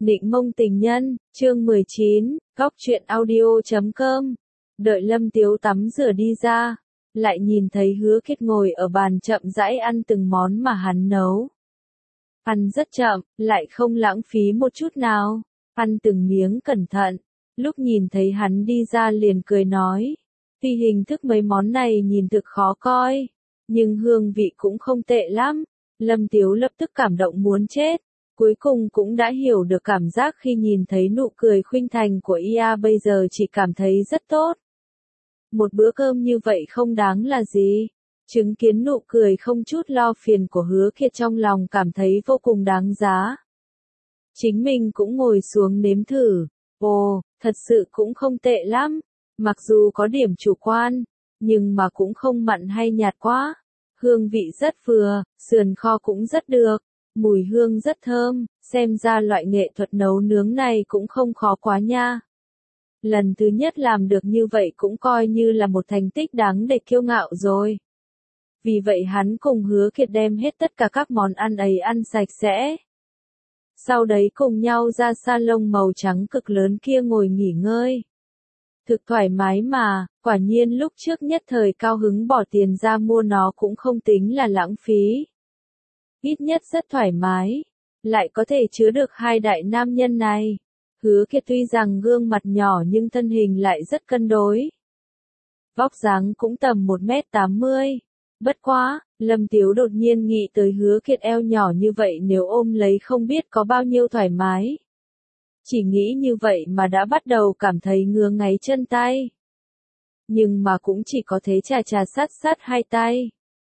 Định mông tình nhân, chương 19, góc truyện audio.com. Đợi Lâm Tiếu tắm rửa đi ra, lại nhìn thấy Hứa Kiệt ngồi ở bàn chậm rãi ăn từng món mà hắn nấu. Ăn rất chậm, lại không lãng phí một chút nào, ăn từng miếng cẩn thận. Lúc nhìn thấy hắn đi ra liền cười nói, tuy hình thức mấy món này nhìn thực khó coi, nhưng hương vị cũng không tệ lắm. Lâm Tiếu lập tức cảm động muốn chết. Cuối cùng cũng đã hiểu được cảm giác khi nhìn thấy nụ cười khuynh thành của Ia, bây giờ chỉ cảm thấy rất tốt. Một bữa cơm như vậy không đáng là gì. Chứng kiến nụ cười không chút lo phiền của Hứa Kiệt trong lòng cảm thấy vô cùng đáng giá. Chính mình cũng ngồi xuống nếm thử. Ồ, thật sự cũng không tệ lắm. Mặc dù có điểm chủ quan, nhưng mà cũng không mặn hay nhạt quá. Hương vị rất vừa, sườn kho cũng rất được. Mùi hương rất thơm, xem ra loại nghệ thuật nấu nướng này cũng không khó quá nha. Lần thứ nhất làm được như vậy cũng coi như là một thành tích đáng để kiêu ngạo rồi. Vì vậy hắn cùng Hứa Kiệt đem hết tất cả các món ăn ấy ăn sạch sẽ. Sau đấy cùng nhau ra salon màu trắng cực lớn kia ngồi nghỉ ngơi. Thực thoải mái mà, quả nhiên lúc trước nhất thời cao hứng bỏ tiền ra mua nó cũng không tính là lãng phí. Ít nhất rất thoải mái, lại có thể chứa được hai đại nam nhân này. Hứa Kiệt tuy rằng gương mặt nhỏ nhưng thân hình lại rất cân đối. Vóc dáng cũng tầm 1m80. Bất quá, Lâm Tiếu đột nhiên nghĩ tới Hứa Kiệt eo nhỏ như vậy nếu ôm lấy không biết có bao nhiêu thoải mái. Chỉ nghĩ như vậy mà đã bắt đầu cảm thấy ngứa ngáy chân tay. Nhưng mà cũng chỉ có thế chà chà sát sát hai tay.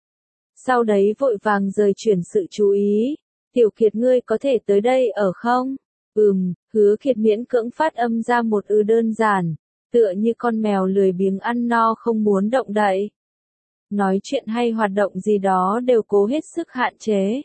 Sau đấy vội vàng rời chuyển sự chú ý. Tiểu Kiệt ngươi có thể tới đây ở không? Hứa Kiệt miễn cưỡng phát âm ra một đơn giản, tựa như con mèo lười biếng ăn no không muốn động đậy. Nói chuyện hay hoạt động gì đó đều cố hết sức hạn chế.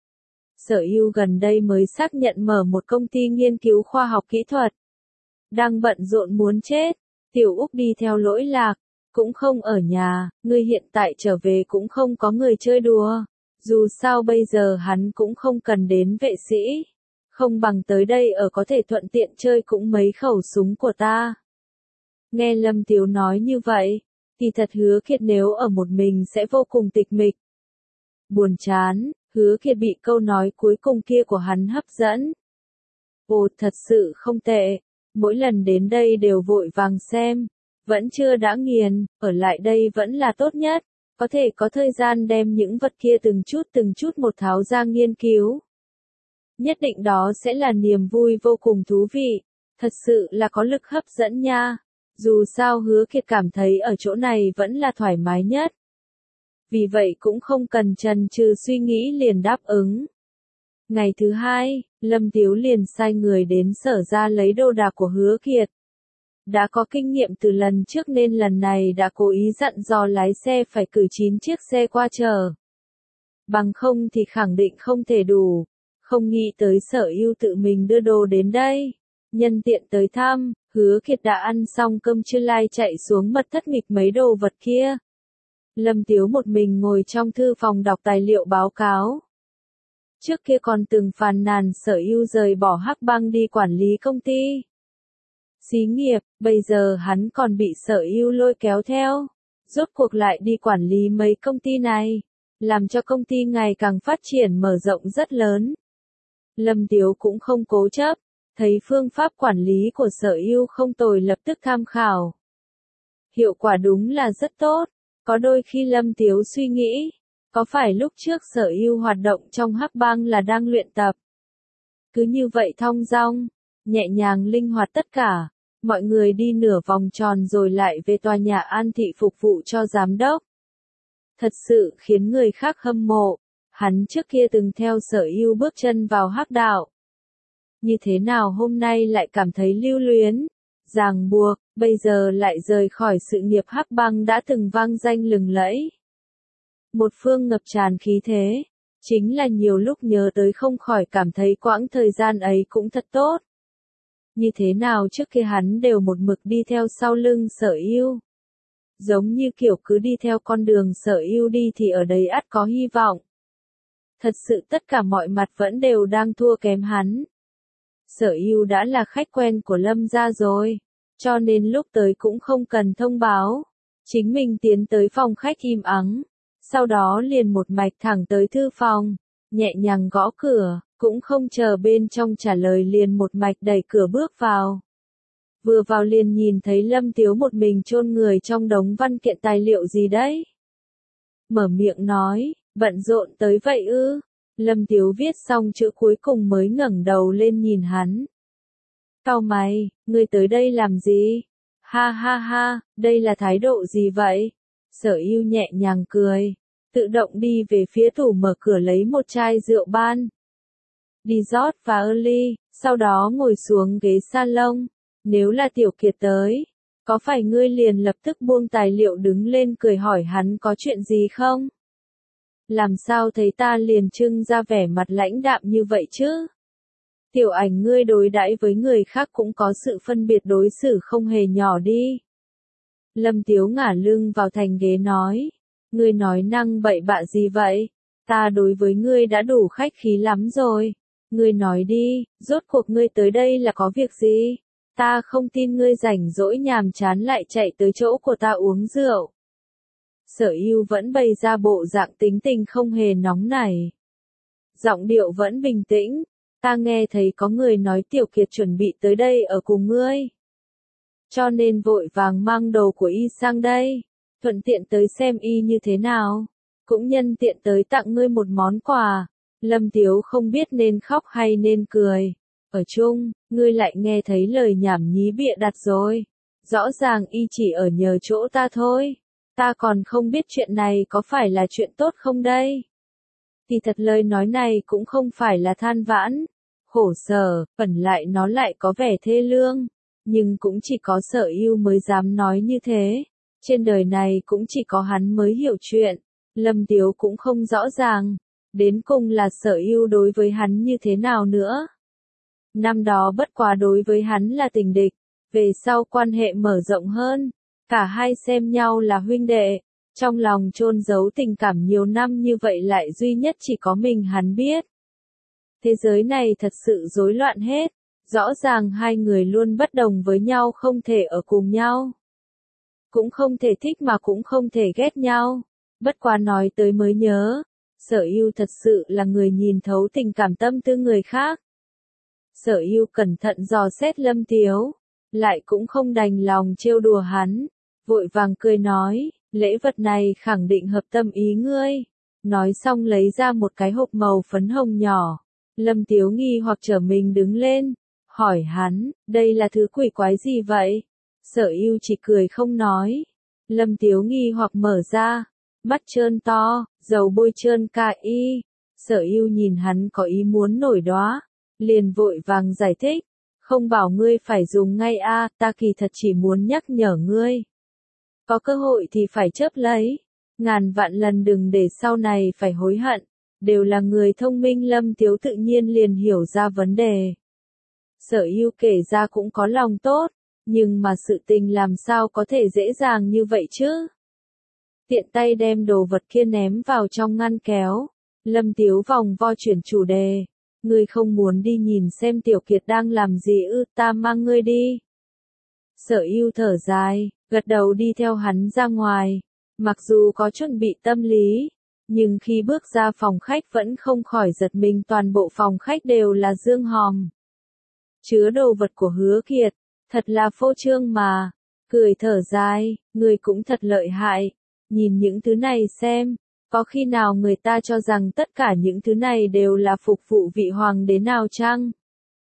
Sở Ưu gần đây mới xác nhận mở một công ty nghiên cứu khoa học kỹ thuật. Đang bận rộn muốn chết, Tiểu Úc đi theo lỗi lạc. Cũng không ở nhà, ngươi hiện tại trở về cũng không có người chơi đùa. Dù sao bây giờ hắn cũng không cần đến vệ sĩ. Không bằng tới đây ở có thể thuận tiện chơi cũng mấy khẩu súng của ta. Nghe Lâm Tiếu nói như vậy, thì thật Hứa Kiệt nếu ở một mình sẽ vô cùng tịch mịch. Buồn chán, Hứa Kiệt bị câu nói cuối cùng kia của hắn hấp dẫn. Ồ, thật sự không tệ. Mỗi lần đến đây đều vội vàng xem. Vẫn chưa đã nghiền, ở lại đây vẫn là tốt nhất, có thể có thời gian đem những vật kia từng chút một tháo ra nghiên cứu. Nhất định đó sẽ là niềm vui vô cùng thú vị, thật sự là có lực hấp dẫn nha. Dù sao Hứa Kiệt cảm thấy ở chỗ này vẫn là thoải mái nhất. Vì vậy cũng không cần chần chừ suy nghĩ liền đáp ứng. Ngày thứ hai, Lâm Tiếu liền sai người đến sở ra lấy đồ đạc của Hứa Kiệt. Đã có kinh nghiệm từ lần trước nên lần này đã cố ý dặn dò lái xe phải cử 9 chiếc xe qua chở. Bằng không thì khẳng định không thể đủ. Không nghĩ tới Sở Ưu tự mình đưa đồ đến đây. Nhân tiện tới thăm, Hứa Kiệt đã ăn xong cơm trưa lai chạy xuống mật thất nghịch mấy đồ vật kia. Lâm Tiếu một mình ngồi trong thư phòng đọc tài liệu báo cáo. Trước kia còn từng phàn nàn Sở Ưu rời bỏ Hắc Bang đi quản lý công ty xí nghiệp, bây giờ hắn còn bị Sở Ưu lôi kéo theo. Rốt cuộc lại đi quản lý mấy công ty này, làm cho công ty ngày càng phát triển mở rộng rất lớn. Lâm Tiếu cũng không cố chấp, thấy phương pháp quản lý của Sở Ưu không tồi lập tức tham khảo. Hiệu quả đúng là rất tốt, có đôi khi Lâm Tiếu suy nghĩ, có phải lúc trước Sở Ưu hoạt động trong Hắc Bang là đang luyện tập. Cứ như vậy thong dong, nhẹ nhàng linh hoạt tất cả, mọi người đi nửa vòng tròn rồi lại về tòa nhà An Thị phục vụ cho giám đốc. Thật sự khiến người khác hâm mộ, hắn trước kia từng theo Sở Ưu bước chân vào hắc đạo. Như thế nào hôm nay lại cảm thấy lưu luyến, ràng buộc, bây giờ lại rời khỏi sự nghiệp Hắc Bang đã từng vang danh lừng lẫy. Một phương ngập tràn khí thế, chính là nhiều lúc nhớ tới không khỏi cảm thấy quãng thời gian ấy cũng thật tốt. Như thế nào trước kia hắn đều một mực đi theo sau lưng Sở Ưu. Giống như kiểu cứ đi theo con đường Sở Ưu đi thì ở đây ắt có hy vọng. Thật sự tất cả mọi mặt vẫn đều đang thua kém hắn. Sở Ưu đã là khách quen của Lâm gia rồi, cho nên lúc tới cũng không cần thông báo. Chính mình tiến tới phòng khách im ắng, sau đó liền một mạch thẳng tới thư phòng, nhẹ nhàng gõ cửa, cũng không chờ bên trong trả lời liền một mạch đẩy cửa bước vào. Vừa vào liền nhìn thấy Lâm Tiếu một mình chôn người trong đống văn kiện tài liệu gì đấy. Mở miệng nói, bận rộn tới vậy ư? Lâm Tiếu viết xong chữ cuối cùng mới ngẩng đầu lên nhìn hắn. Cau mày, ngươi tới đây làm gì? Ha ha ha, đây là thái độ gì vậy? Sở Ưu nhẹ nhàng cười, tự động đi về phía tủ mở cửa lấy một chai rượu ban. Đi rót và ly, sau đó ngồi xuống ghế salon. Nếu là Tiểu Kiệt tới, có phải ngươi liền lập tức buông tài liệu đứng lên cười hỏi hắn có chuyện gì không? Làm sao thấy ta liền trưng ra vẻ mặt lãnh đạm như vậy chứ? Tiểu Ảnh ngươi đối đãi với người khác cũng có sự phân biệt đối xử không hề nhỏ đi. Lâm Tiếu ngả lưng vào thành ghế nói, ngươi nói năng bậy bạ gì vậy? Ta đối với ngươi đã đủ khách khí lắm rồi. Ngươi nói đi, rốt cuộc ngươi tới đây là có việc gì? Ta không tin ngươi rảnh rỗi nhàm chán lại chạy tới chỗ của ta uống rượu. Sở Ưu vẫn bày ra bộ dạng tính tình không hề nóng nảy. Giọng điệu vẫn bình tĩnh, ta nghe thấy có người nói Tiểu Kiệt chuẩn bị tới đây ở cùng ngươi. Cho nên vội vàng mang đồ của y sang đây, thuận tiện tới xem y như thế nào, cũng nhân tiện tới tặng ngươi một món quà. Lâm Tiếu không biết nên khóc hay nên cười. Ở chung, ngươi lại nghe thấy lời nhảm nhí bịa đặt rồi. Rõ ràng y chỉ ở nhờ chỗ ta thôi. Ta còn không biết chuyện này có phải là chuyện tốt không đây. Thì thật lời nói này cũng không phải là than vãn, khổ sở, phần lại nó lại có vẻ thê lương. Nhưng cũng chỉ có Sở Ưu mới dám nói như thế. Trên đời này cũng chỉ có hắn mới hiểu chuyện. Lâm Tiếu cũng không rõ ràng. Đến cùng là Sở Ưu đối với hắn như thế nào nữa. Năm đó bất quá đối với hắn là tình địch, về sau quan hệ mở rộng hơn, cả hai xem nhau là huynh đệ, trong lòng chôn giấu tình cảm nhiều năm như vậy lại duy nhất chỉ có mình hắn biết. Thế giới này thật sự rối loạn hết, rõ ràng hai người luôn bất đồng với nhau không thể ở cùng nhau. Cũng không thể thích mà cũng không thể ghét nhau, bất quá nói tới mới nhớ. Sở Ưu thật sự là người nhìn thấu tình cảm tâm tư người khác. Sở Ưu cẩn thận dò xét Lâm Tiếu, lại cũng không đành lòng trêu đùa hắn, vội vàng cười nói, lễ vật này khẳng định hợp tâm ý ngươi. Nói xong lấy ra một cái hộp màu phấn hồng nhỏ. Lâm Tiếu nghi hoặc trở mình đứng lên, hỏi hắn, đây là thứ quỷ quái gì vậy? Sở Ưu chỉ cười không nói. Lâm Tiếu nghi hoặc mở ra, mắt trơn to, dầu bôi trơn cả y. Sở Ưu nhìn hắn có ý muốn nổi đoá, liền vội vàng giải thích, không bảo ngươi phải dùng ngay a, ta kỳ thật chỉ muốn nhắc nhở ngươi. Có cơ hội thì phải chớp lấy, ngàn vạn lần đừng để sau này phải hối hận, đều là người thông minh. Lâm Tiếu tự nhiên liền hiểu ra vấn đề. Sở Ưu kể ra cũng có lòng tốt, nhưng mà sự tình làm sao có thể dễ dàng như vậy chứ? Tiện tay đem đồ vật kia ném vào trong ngăn kéo. Lâm Tiếu vòng vo chuyển chủ đề. Ngươi không muốn đi nhìn xem Tiểu Kiệt đang làm gì ư? Ta mang ngươi đi. Sở Ưu thở dài, gật đầu đi theo hắn ra ngoài. Mặc dù có chuẩn bị tâm lý, nhưng khi bước ra phòng khách vẫn không khỏi giật mình, toàn bộ phòng khách đều là dương hòm. Chứa đồ vật của Hứa Kiệt, thật là phô trương mà. Cười thở dài, ngươi cũng thật lợi hại. Nhìn những thứ này xem, có khi nào người ta cho rằng tất cả những thứ này đều là phục vụ vị hoàng đế nào chăng?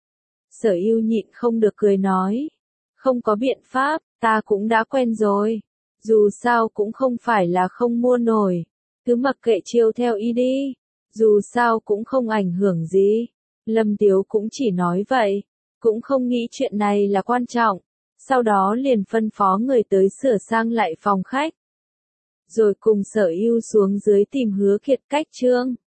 Sở Ưu nhịn không được cười nói, không có biện pháp, ta cũng đã quen rồi. Dù sao cũng không phải là không mua nổi, cứ mặc kệ chiêu theo y đi, dù sao cũng không ảnh hưởng gì. Lâm Tiếu cũng chỉ nói vậy, cũng không nghĩ chuyện này là quan trọng, sau đó liền phân phó người tới sửa sang lại phòng khách. Rồi cùng Sở Ưu xuống dưới tìm Hứa Kiệt cách trương.